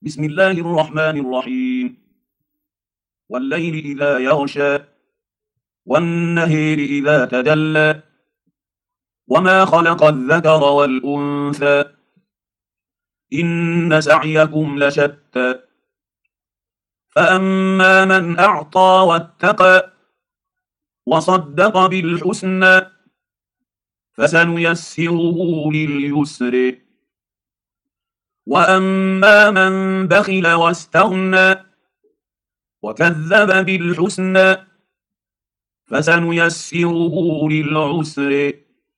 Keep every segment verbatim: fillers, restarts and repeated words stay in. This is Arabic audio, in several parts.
بسم الله الرحمن الرحيم. والليل إذا يغشى والنهر إذا تجلى وما خلق الذكر والأنثى إن سعيكم لشتى فأما من أعطى واتقى وصدق بالحسنى فسنيسره لليسر وأما من بخل واستغنى وكذب بالحسنى فسنيسره للعسر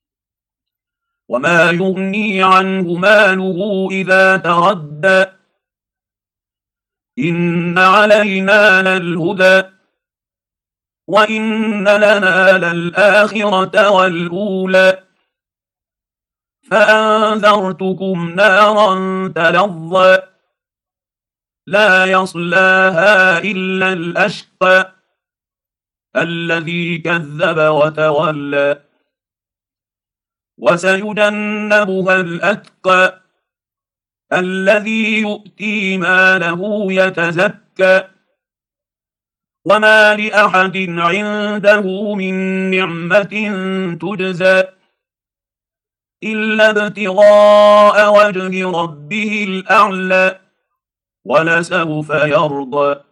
وما يغني عنه ماله إذا تردى إن علينا للهدى وإن لنا للآخرة والأولى فأنذرتكم نارا تلظى لا يصلاها إلا الأشقى الذي كذب وتولى وسيجنبها الأتقى الذي يؤتي ماله يتزكى وما لأحد عنده من نعمة تجزى إلا ابتغاء وجه ربه الأعلى ولسوف يرضى.